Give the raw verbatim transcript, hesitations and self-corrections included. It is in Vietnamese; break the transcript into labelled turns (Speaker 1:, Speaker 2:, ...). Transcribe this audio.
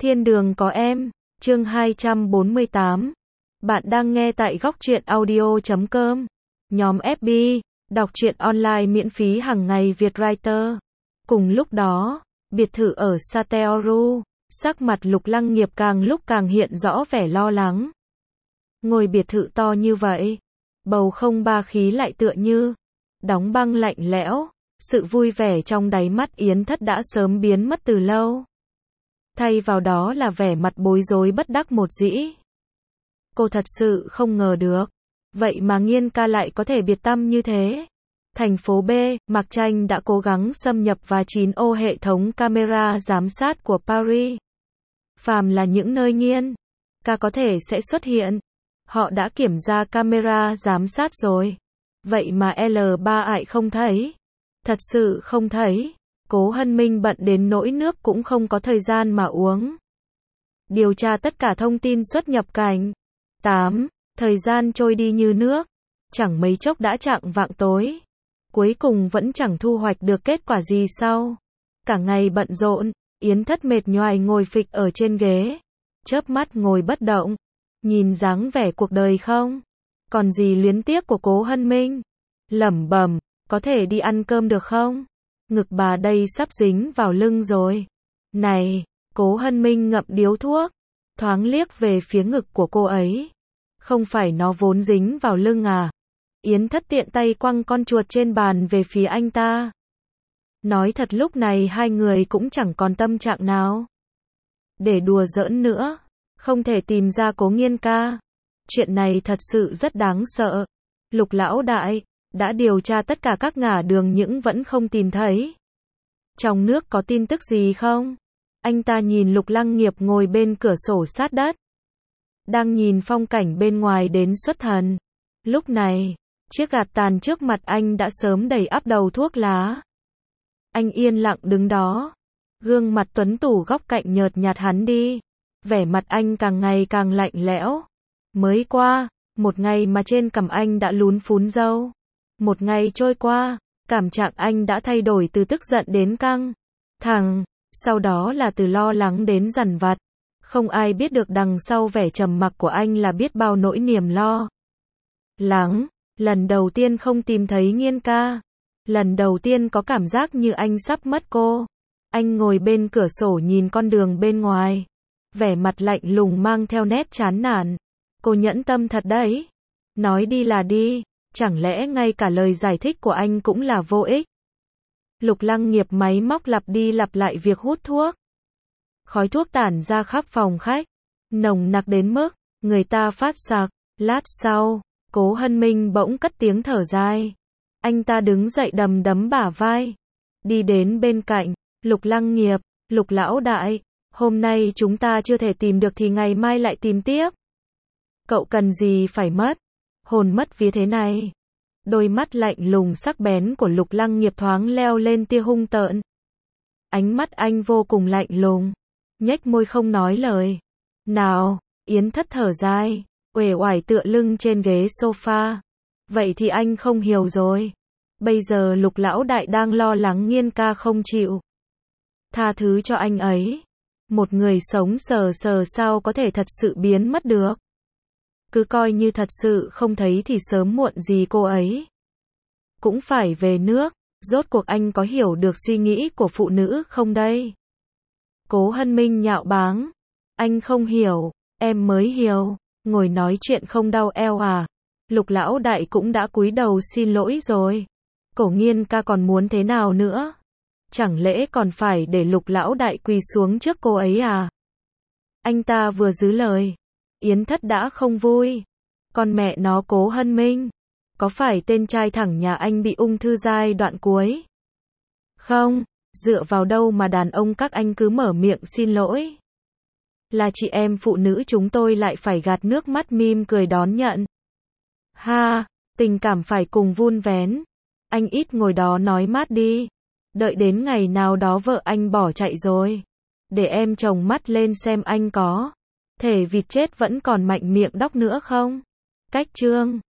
Speaker 1: Thiên đường có em, chương hai trăm bốn mươi tám. Bạn đang nghe tại góc truyện audio chấm com. Nhóm ép bê, đọc truyện online miễn phí hàng ngày Việt Writer. Cùng lúc đó, biệt thự ở Sateoru, sắc mặt Lục Lăng Nghiệp càng lúc càng hiện rõ vẻ lo lắng. Ngôi biệt thự to như vậy, bầu không ba khí lại tựa như đóng băng lạnh lẽo, sự vui vẻ trong đáy mắt Yến Thất đã sớm biến mất từ lâu. Thay vào đó là vẻ mặt bối rối bất đắc một dĩ. Cô thật sự không ngờ được, vậy mà Nghiên ca lại có thể biệt tăm như thế. Thành phố B, Mạc Tranh đã cố gắng xâm nhập và chín ô hệ thống camera giám sát của Paris. Phàm là những nơi Nghiên ca có thể sẽ xuất hiện, họ đã kiểm tra camera giám sát rồi. Vậy mà L ba ại không thấy. Thật sự không thấy. Cố Hân Minh bận đến nỗi nước cũng không có thời gian mà uống. Điều tra tất cả thông tin xuất nhập cảnh. tám. Thời gian trôi đi như nước. Chẳng mấy chốc đã chạng vạng tối. Cuối cùng vẫn chẳng thu hoạch được kết quả gì sau. Cả ngày bận rộn, Yến Thất mệt nhoài ngồi phịch ở trên ghế. Chớp mắt ngồi bất động. Nhìn dáng vẻ cuộc đời không còn gì luyến tiếc của Cố Hân Minh. Lẩm bẩm, có thể đi ăn cơm được không? Ngực bà đây sắp dính vào lưng rồi. Này, Cố Hân Minh ngậm điếu thuốc, thoáng liếc về phía ngực của cô ấy. Không phải nó vốn dính vào lưng à? Yến Thất tiện tay quăng con chuột trên bàn về phía anh ta. Nói thật lúc này hai người cũng chẳng còn tâm trạng nào để đùa giỡn nữa. Không thể tìm ra Cố Nghiên ca. Chuyện này thật sự rất đáng sợ. Lục lão đại đã điều tra tất cả các ngả đường nhưng vẫn không tìm thấy. Trong nước có tin tức gì không? Anh ta nhìn Lục Lăng Nghiệp ngồi bên cửa sổ sát đất, đang nhìn phong cảnh bên ngoài đến xuất thần. Lúc này, chiếc gạt tàn trước mặt anh đã sớm đầy ắp đầu thuốc lá. Anh yên lặng đứng đó. Gương mặt tuấn tú góc cạnh nhợt nhạt hắn đi. Vẻ mặt anh càng ngày càng lạnh lẽo. Mới qua, một ngày mà trên cằm anh đã lún phún râu. Một ngày trôi qua, cảm trạng anh đã thay đổi từ tức giận đến căng thẳng, sau đó là từ lo lắng đến dằn vặt. Không ai biết được đằng sau vẻ trầm mặc của anh là biết bao nỗi niềm lo lắng. Lần đầu tiên không tìm thấy Nghiên ca. Lần đầu tiên có cảm giác như anh sắp mất cô. Anh ngồi bên cửa sổ nhìn con đường bên ngoài. Vẻ mặt lạnh lùng mang theo nét chán nản. Cô nhẫn tâm thật đấy. Nói đi là đi. Chẳng lẽ ngay cả lời giải thích của anh cũng là vô ích? Lục Lăng Nghiệp máy móc lặp đi lặp lại việc hút thuốc. Khói thuốc tản ra khắp phòng khách. Nồng nặc đến mức người ta phát sặc. Lát sau, Cố Hân Minh bỗng cất tiếng thở dài. Anh ta đứng dậy đầm đấm bả vai. Đi đến bên cạnh. Lục Lăng Nghiệp, Lục lão đại. Hôm nay chúng ta chưa thể tìm được thì ngày mai lại tìm tiếp. Cậu cần gì phải mất hồn mất vía thế này? Đôi mắt lạnh lùng sắc bén của Lục Lăng Nghiệp thoáng leo lên tia hung tợn. Ánh mắt anh vô cùng lạnh lùng, nhếch môi không nói lời nào. Yến Thất thở dài, uể oải tựa lưng trên ghế sofa. Vậy thì anh không hiểu rồi. Bây giờ Lục lão đại đang lo lắng Nghiên ca không chịu tha thứ cho anh ấy. Một người sống sờ sờ sao có thể thật sự biến mất được? Cứ coi như thật sự không thấy thì sớm muộn gì cô ấy cũng phải về nước. Rốt cuộc anh có hiểu được suy nghĩ của phụ nữ không đây? Cố Hân Minh nhạo báng. Anh không hiểu, em mới hiểu. Ngồi nói chuyện không đau eo à? Lục lão đại cũng đã cúi đầu xin lỗi rồi. Cổ Nghiên ca còn muốn thế nào nữa? Chẳng lẽ còn phải để Lục lão đại quỳ xuống trước cô ấy à? Anh ta vừa giữ lời, Yến Thất đã không vui. Con mẹ nó Cố Hân Minh, có phải tên trai thẳng nhà anh bị ung thư giai đoạn cuối không? Dựa vào đâu mà đàn ông các anh cứ mở miệng xin lỗi? Là chị em phụ nữ chúng tôi lại phải gạt nước mắt mỉm cười đón nhận. Ha, tình cảm phải cùng vun vén. Anh ít ngồi đó nói mát đi. Đợi đến ngày nào đó vợ anh bỏ chạy rồi, để em chồng mắt lên xem anh có thể vịt chết vẫn còn mạnh miệng đóc nữa không? Cách chương